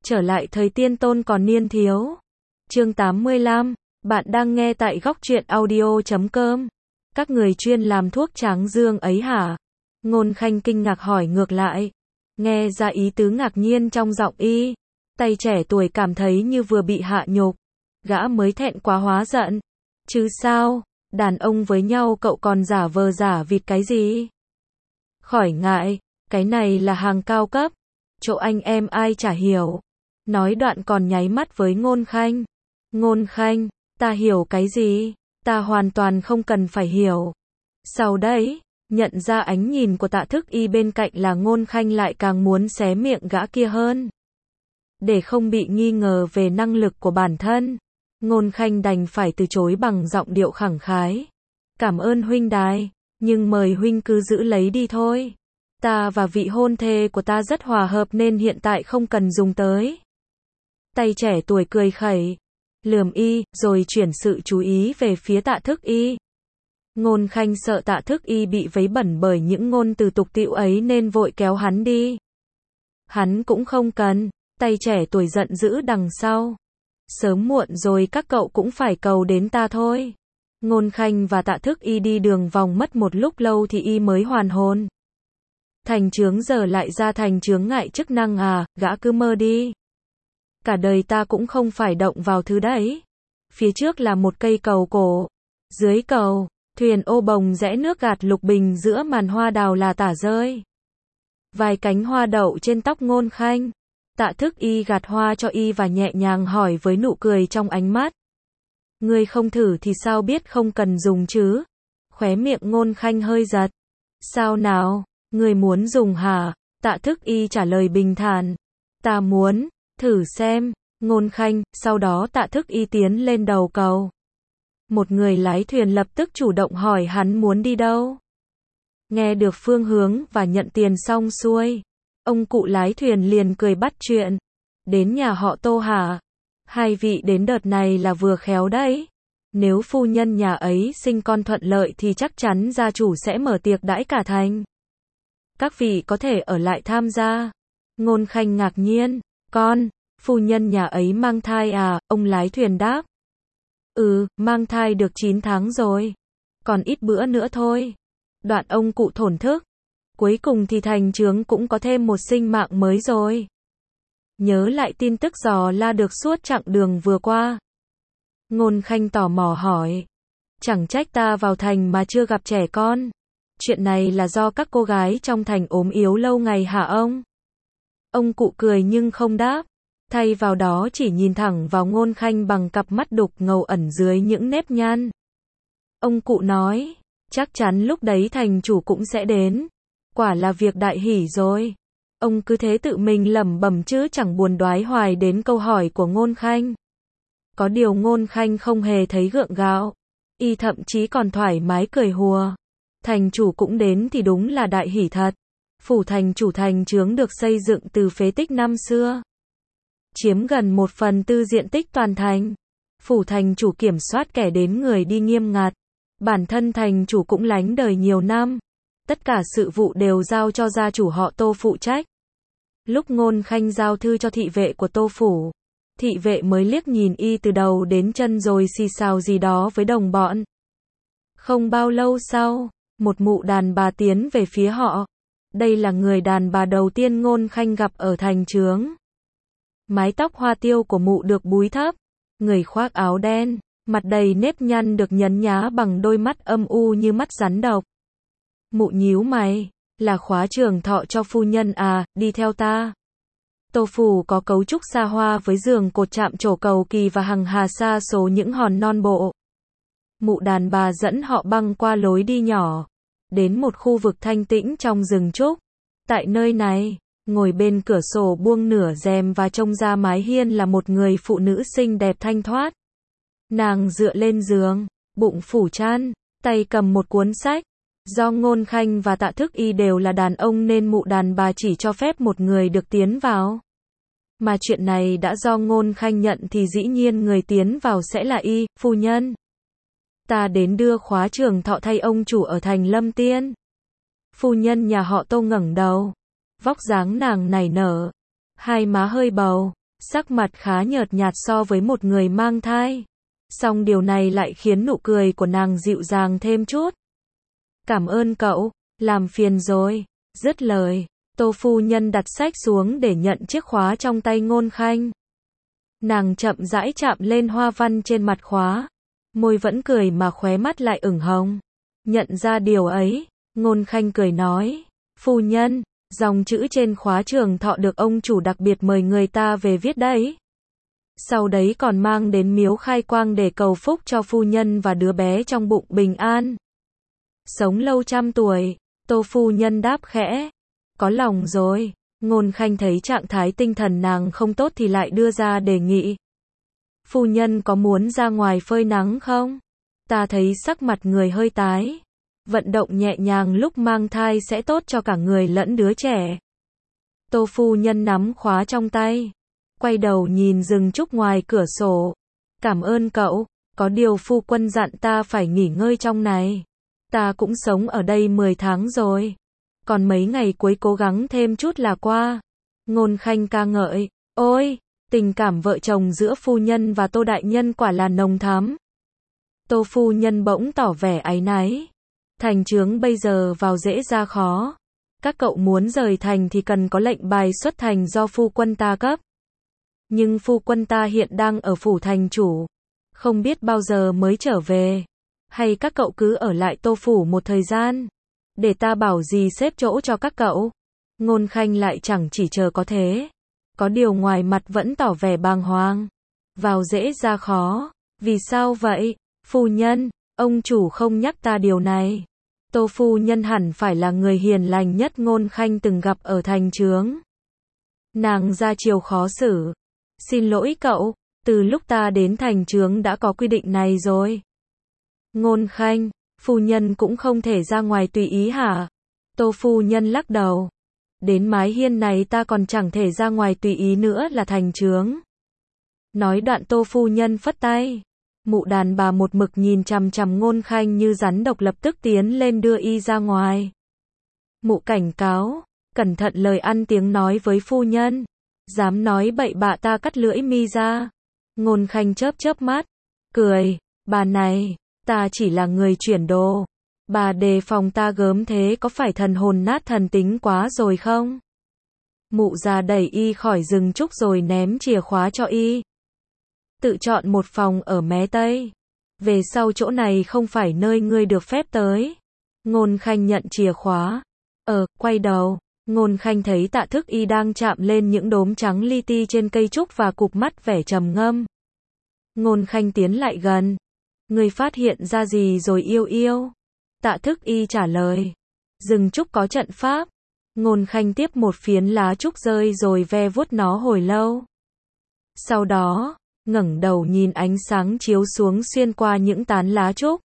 Trở lại thời tiên tôn còn niên thiếu. Chương 85, bạn đang nghe tại góc truyện audio.com. Các người chuyên làm thuốc tráng dương ấy hả? Ngôn Khanh kinh ngạc hỏi ngược lại. Nghe ra ý tứ ngạc nhiên trong giọng y. Tay trẻ tuổi cảm thấy như vừa bị hạ nhục. Gã mới thẹn quá hóa giận. Chứ sao, đàn ông với nhau cậu còn giả vờ giả vịt cái gì? Khỏi ngại, cái này là hàng cao cấp. Chỗ anh em ai chả hiểu. Nói đoạn còn nháy mắt với Ngôn Khanh. Ngôn Khanh, ta hiểu cái gì? Ta hoàn toàn không cần phải hiểu. Sau đấy, nhận ra ánh nhìn của Tạ Thức Y bên cạnh là Ngôn Khanh lại càng muốn xé miệng gã kia hơn. Để không bị nghi ngờ về năng lực của bản thân, Ngôn Khanh đành phải từ chối bằng giọng điệu khẳng khái. Cảm ơn huynh đài, nhưng mời huynh cứ giữ lấy đi thôi. Ta và vị hôn thê của ta rất hòa hợp nên hiện tại không cần dùng tới. Tay trẻ tuổi cười khẩy, lườm y, rồi chuyển sự chú ý về phía Tạ Thức Y. Ngôn Khanh sợ Tạ Thức Y bị vấy bẩn bởi những ngôn từ tục tĩu ấy nên vội kéo hắn đi. Hắn cũng không cần, tay trẻ tuổi giận dữ đằng sau. Sớm muộn rồi các cậu cũng phải cầu đến ta thôi. Ngôn Khanh và Tạ Thức Y đi đường vòng mất một lúc lâu thì y mới hoàn hồn. Thành chướng giờ lại ra thành chướng ngại chức năng à, gã cứ mơ đi. Cả đời ta cũng không phải động vào thứ đấy. Phía trước là một cây cầu cổ. Dưới cầu, thuyền ô bồng rẽ nước gạt lục bình giữa màn hoa đào là tả rơi. Vài cánh hoa đậu trên tóc Ngôn Khanh. Tạ Thức Y gạt hoa cho y và nhẹ nhàng hỏi với nụ cười trong ánh mắt. Ngươi không thử thì sao biết không cần dùng chứ? Khóe miệng Ngôn Khanh hơi giật. Sao nào, ngươi muốn dùng hả? Tạ Thức Y trả lời bình thản. Ta muốn thử xem. Ngôn Khanh, sau đó Tạ Thức Y tiến lên đầu cầu. Một người lái thuyền lập tức chủ động hỏi hắn muốn đi đâu. Nghe được phương hướng và nhận tiền xong xuôi, ông cụ lái thuyền liền cười bắt chuyện. Đến nhà họ Tô hả? Hai vị đến đợt này là vừa khéo đấy. Nếu phu nhân nhà ấy sinh con thuận lợi thì chắc chắn gia chủ sẽ mở tiệc đãi cả thành. Các vị có thể ở lại tham gia. Ngôn Khanh ngạc nhiên. Con, phu nhân nhà ấy mang thai à? Ông lái thuyền đáp. Mang thai được 9 tháng rồi. Còn ít bữa nữa thôi. Đoạn ông cụ thổn thức. Cuối cùng thì thành chướng cũng có thêm một sinh mạng mới rồi. Nhớ lại tin tức dò la được suốt chặng đường vừa qua. Ngôn Khanh tò mò hỏi. Chẳng trách ta vào thành mà chưa gặp trẻ con. Chuyện này là do các cô gái trong thành ốm yếu lâu ngày hả ông? Ông cụ cười nhưng không đáp. Thay vào đó chỉ nhìn thẳng vào Ngôn Khanh bằng cặp mắt đục ngầu ẩn dưới những nếp nhăn. Ông cụ nói. Chắc chắn lúc đấy thành chủ cũng sẽ đến. Quả là việc đại hỷ rồi. Ông cứ thế tự mình lẩm bẩm chứ chẳng buồn đoái hoài đến câu hỏi của Ngôn Khanh. Có điều Ngôn Khanh không hề thấy gượng gạo. Y thậm chí còn thoải mái cười hùa. Thành chủ cũng đến thì đúng là đại hỷ thật. Phủ thành chủ thành chướng được xây dựng từ phế tích năm xưa. Chiếm gần 1/4 diện tích toàn thành. Phủ thành chủ kiểm soát kẻ đến người đi nghiêm ngặt. Bản thân thành chủ cũng lánh đời nhiều năm. Tất cả sự vụ đều giao cho gia chủ họ Tô phụ trách. Lúc Ngôn Khanh giao thư cho thị vệ của Tô phủ, thị vệ mới liếc nhìn y từ đầu đến chân rồi xì xào gì đó với đồng bọn. Không bao lâu sau, một mụ đàn bà tiến về phía họ. Đây là người đàn bà đầu tiên Ngôn Khanh gặp ở thành chướng. Mái tóc hoa tiêu của mụ được búi thấp, người khoác áo đen, mặt đầy nếp nhăn được nhấn nhá bằng đôi mắt âm u như mắt rắn độc. Mụ nhíu mày, là khóa trường thọ cho phu nhân à, đi theo ta. Tô phủ có cấu trúc xa hoa với giường cột chạm trổ cầu kỳ và hằng hà sa số những hòn non bộ. Mụ đàn bà dẫn họ băng qua lối đi nhỏ, đến một khu vực thanh tĩnh trong rừng trúc. Tại nơi này, ngồi bên cửa sổ buông nửa rèm và trông ra mái hiên là một người phụ nữ xinh đẹp thanh thoát. Nàng dựa lên giường, bụng phủ chăn, tay cầm một cuốn sách. Do Ngôn Khanh và Tạ Thức Y đều là đàn ông nên mụ đàn bà chỉ cho phép một người được tiến vào. Mà chuyện này đã do Ngôn Khanh nhận thì dĩ nhiên người tiến vào sẽ là y, phu nhân. Ta đến đưa khóa trường thọ thay ông chủ ở thành Lâm Tiên. Phu nhân nhà họ Tô ngẩng đầu. Vóc dáng nàng nảy nở. Hai má hơi bầu, sắc mặt khá nhợt nhạt so với một người mang thai. Song điều này lại khiến nụ cười của nàng dịu dàng thêm chút. Cảm ơn cậu, làm phiền rồi. Dứt lời, Tô phu nhân đặt sách xuống để nhận chiếc khóa trong tay Ngôn Khanh. Nàng chậm rãi chạm lên hoa văn trên mặt khóa, môi vẫn cười mà khóe mắt lại ửng hồng. Nhận ra điều ấy, Ngôn Khanh cười nói, phu nhân, dòng chữ trên khóa Trường Thọ được ông chủ đặc biệt mời người ta về viết đấy. Sau đấy còn mang đến miếu Khai Quang để cầu phúc cho phu nhân và đứa bé trong bụng bình an. Sống lâu trăm tuổi, Tô phu nhân đáp khẽ. Có lòng rồi. Ngôn Khanh thấy trạng thái tinh thần nàng không tốt thì lại đưa ra đề nghị. Phu nhân có muốn ra ngoài phơi nắng không? Ta thấy sắc mặt người hơi tái. Vận động nhẹ nhàng lúc mang thai sẽ tốt cho cả người lẫn đứa trẻ. Tô phu nhân nắm khóa trong tay, quay đầu nhìn rừng trúc ngoài cửa sổ. Cảm ơn cậu, có điều phu quân dặn ta phải nghỉ ngơi trong này. Ta cũng sống ở đây 10 tháng rồi. Còn mấy ngày cuối cố gắng thêm chút là qua. Ngôn Khanh ca ngợi, ôi, tình cảm vợ chồng giữa phu nhân và Tô đại nhân quả là nồng thắm. Tô phu nhân bỗng tỏ vẻ áy náy. Thành chướng bây giờ vào dễ ra khó. Các cậu muốn rời thành thì cần có lệnh bài xuất thành do phu quân ta cấp. Nhưng phu quân ta hiện đang ở phủ thành chủ, không biết bao giờ mới trở về. Hay các cậu cứ ở lại Tô phủ một thời gian, để ta bảo gì xếp chỗ cho các cậu. Ngôn Khanh lại chẳng chỉ chờ có thế. Có điều ngoài mặt vẫn tỏ vẻ bàng hoàng. Vào dễ ra khó. Vì sao vậy, phu nhân? Ông chủ không nhắc ta điều này. Tô phu nhân hẳn phải là người hiền lành nhất Ngôn Khanh từng gặp ở thành chướng. Nàng ra chiều khó xử. Xin lỗi cậu, từ lúc ta đến thành chướng đã có quy định này rồi. Ngôn Khanh, phu nhân cũng không thể ra ngoài tùy ý hả? Tô phu nhân lắc đầu. Đến mái hiên này ta còn chẳng thể ra ngoài tùy ý nữa là thành chướng. Nói đoạn Tô phu nhân phất tay. Mụ đàn bà một mực nhìn chằm chằm Ngôn Khanh như rắn độc lập tức tiến lên đưa y ra ngoài. Mụ cảnh cáo, cẩn thận lời ăn tiếng nói với phu nhân. Dám nói bậy bạ ta cắt lưỡi mi ra. Ngôn Khanh chớp chớp mắt, cười, bà này, ta chỉ là người chuyển đồ. Bà đề phòng ta gớm thế có phải thần hồn nát thần tính quá rồi không? Mụ già đẩy y khỏi rừng trúc rồi ném chìa khóa cho y. Tự chọn một phòng ở mé Tây. Về sau chỗ này không phải nơi ngươi được phép tới. Ngôn Khanh nhận chìa khóa. Quay đầu. Ngôn Khanh thấy Tạ Thức Y đang chạm lên những đốm trắng li ti trên cây trúc và cụp mắt vẻ trầm ngâm. Ngôn Khanh tiến lại gần. Ngươi phát hiện ra gì rồi yêu yêu? Tạ Thức Y trả lời. Rừng trúc có trận pháp. Ngôn Khanh tiếp một phiến lá trúc rơi rồi ve vuốt nó hồi lâu. Sau đó, ngẩng đầu nhìn ánh sáng chiếu xuống xuyên qua những tán lá trúc.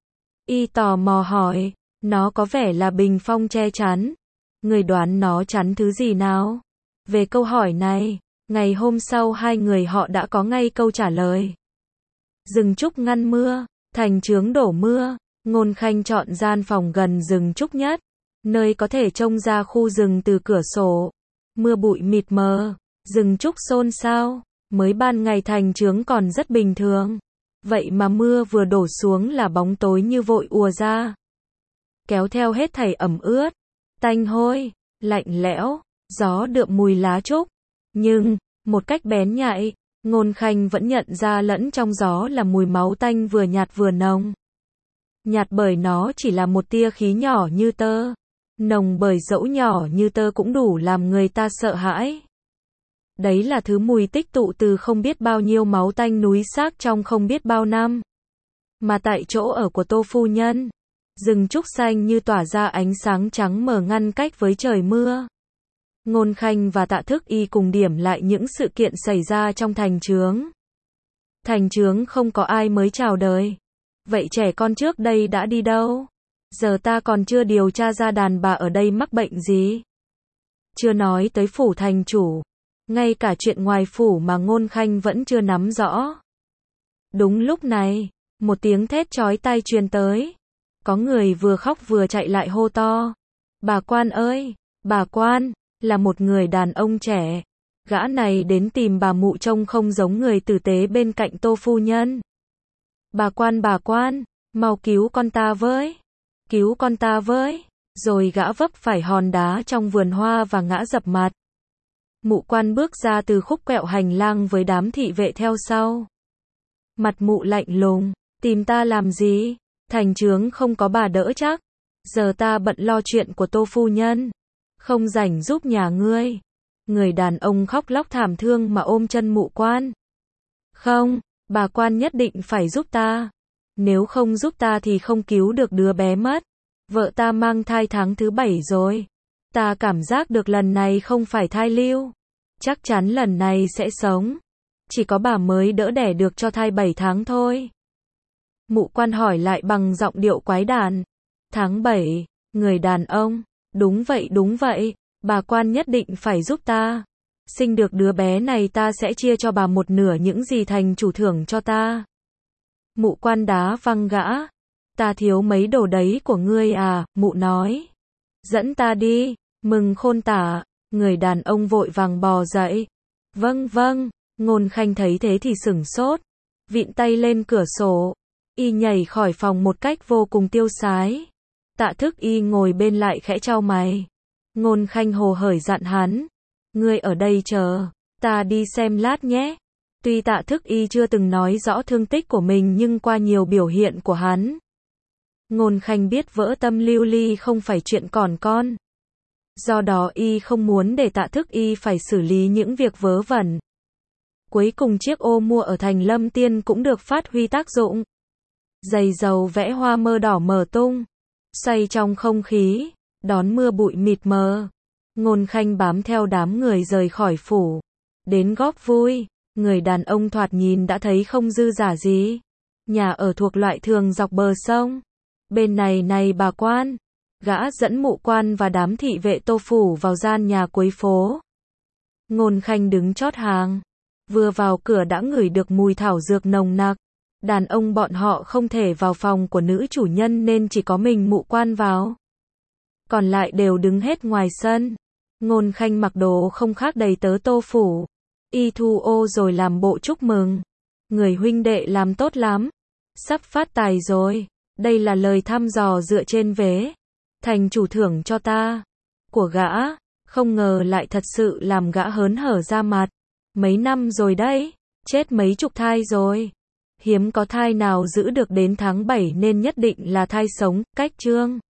Y tò mò hỏi, nó có vẻ là bình phong che chắn. Người đoán nó chắn thứ gì nào? Về câu hỏi này, ngày hôm sau hai người họ đã có ngay câu trả lời. Rừng trúc ngăn mưa, thành chướng đổ mưa. Ngôn Khanh chọn gian phòng gần rừng trúc nhất, nơi có thể trông ra khu rừng từ cửa sổ. Mưa bụi mịt mờ, rừng trúc xôn xao. Mới ban ngày thành chướng còn rất bình thường. Vậy mà mưa vừa đổ xuống là bóng tối như vội ùa ra. Kéo theo hết thảy ẩm ướt, tanh hôi, lạnh lẽo, gió đượm mùi lá trúc. Nhưng, một cách bén nhạy, Ngôn Khanh vẫn nhận ra lẫn trong gió là mùi máu tanh vừa nhạt vừa nồng. Nhạt bởi nó chỉ là một tia khí nhỏ như tơ. Nồng bởi dẫu nhỏ như tơ cũng đủ làm người ta sợ hãi. Đấy là thứ mùi tích tụ từ không biết bao nhiêu máu tanh núi xác trong không biết bao năm. Mà tại chỗ ở của Tô phu nhân, rừng trúc xanh như tỏa ra ánh sáng trắng mờ ngăn cách với trời mưa. Ngôn Khanh và Tạ Thức Y cùng điểm lại những sự kiện xảy ra trong thành chướng. Thành chướng không có ai mới chào đời. Vậy trẻ con trước đây đã đi đâu? Giờ ta còn chưa điều tra ra đàn bà ở đây mắc bệnh gì. Chưa nói tới phủ thành chủ. Ngay cả chuyện ngoài phủ mà Ngôn Khanh vẫn chưa nắm rõ. Đúng lúc này, một tiếng thét chói tai truyền tới. Có người vừa khóc vừa chạy lại hô to. Bà quan ơi, bà quan, là một người đàn ông trẻ. Gã này đến tìm bà mụ trông không giống người tử tế bên cạnh Tô phu nhân. Bà quan, mau cứu con ta với. Cứu con ta với. Rồi gã vấp phải hòn đá trong vườn hoa và ngã dập mặt. Mụ quan bước ra từ khúc quẹo hành lang với đám thị vệ theo sau. Mặt mụ lạnh lùng, tìm ta làm gì? Thành trướng không có bà đỡ chắc. Giờ ta bận lo chuyện của Tô phu nhân. Không rảnh giúp nhà ngươi. Người đàn ông khóc lóc thảm thương mà ôm chân mụ quan. Không, bà quan nhất định phải giúp ta. Nếu không giúp ta thì không cứu được đứa bé mất. Vợ ta mang thai tháng thứ 7 rồi. Ta cảm giác được lần này không phải thai lưu. Chắc chắn lần này sẽ sống. Chỉ có bà mới đỡ đẻ được cho thai 7 tháng thôi. Mụ quan hỏi lại bằng giọng điệu quái đản. Tháng 7, người đàn ông. Đúng vậy, bà quan nhất định phải giúp ta. Sinh được đứa bé này ta sẽ chia cho bà một nửa những gì thành chủ thưởng cho ta. Mụ quan đá văng gã. Ta thiếu mấy đồ đấy của ngươi à, mụ nói. Dẫn ta đi, mừng khôn tả. Người đàn ông vội vàng bò dậy. Vâng, Ngôn Khanh thấy thế thì sửng sốt. Vịn tay lên cửa sổ. Y nhảy khỏi phòng một cách vô cùng tiêu sái. Tạ Thức Y ngồi bên lại khẽ chau mày. Ngôn Khanh hồ hởi dặn hắn. Ngươi ở đây chờ, ta đi xem lát nhé. Tuy Tạ Thức Y chưa từng nói rõ thương tích của mình nhưng qua nhiều biểu hiện của hắn, Ngôn Khanh biết vỡ tâm lưu ly không phải chuyện còn con. Do đó y không muốn để Tạ Thức Y phải xử lý những việc vớ vẩn. Cuối cùng chiếc ô mua ở thành Lâm Tiên cũng được phát huy tác dụng. Giày dầu vẽ hoa mơ đỏ mở tung, xoay trong không khí, đón mưa bụi mịt mờ. Ngôn Khanh bám theo đám người rời khỏi phủ. Đến góp vui, người đàn ông thoạt nhìn đã thấy không dư giả gì. Nhà ở thuộc loại thường dọc bờ sông. Bên này bà quan. Gã dẫn mụ quan và đám thị vệ Tô phủ vào gian nhà cuối phố. Ngôn Khanh đứng chót hàng. Vừa vào cửa đã ngửi được mùi thảo dược nồng nặc. Đàn ông bọn họ không thể vào phòng của nữ chủ nhân nên chỉ có mình mụ quan vào. Còn lại đều đứng hết ngoài sân. Ngôn Khanh mặc đồ không khác đầy tớ Tô phủ. Y thu ô rồi làm bộ chúc mừng. Người huynh đệ làm tốt lắm. Sắp phát tài rồi. Đây là lời thăm dò dựa trên vế. Thành chủ thưởng cho ta. Của gã. Không ngờ lại thật sự làm gã hớn hở ra mặt. Mấy năm rồi đấy. Chết mấy chục thai rồi. Hiếm có thai nào giữ được đến tháng 7 nên nhất định là thai sống, cách chương.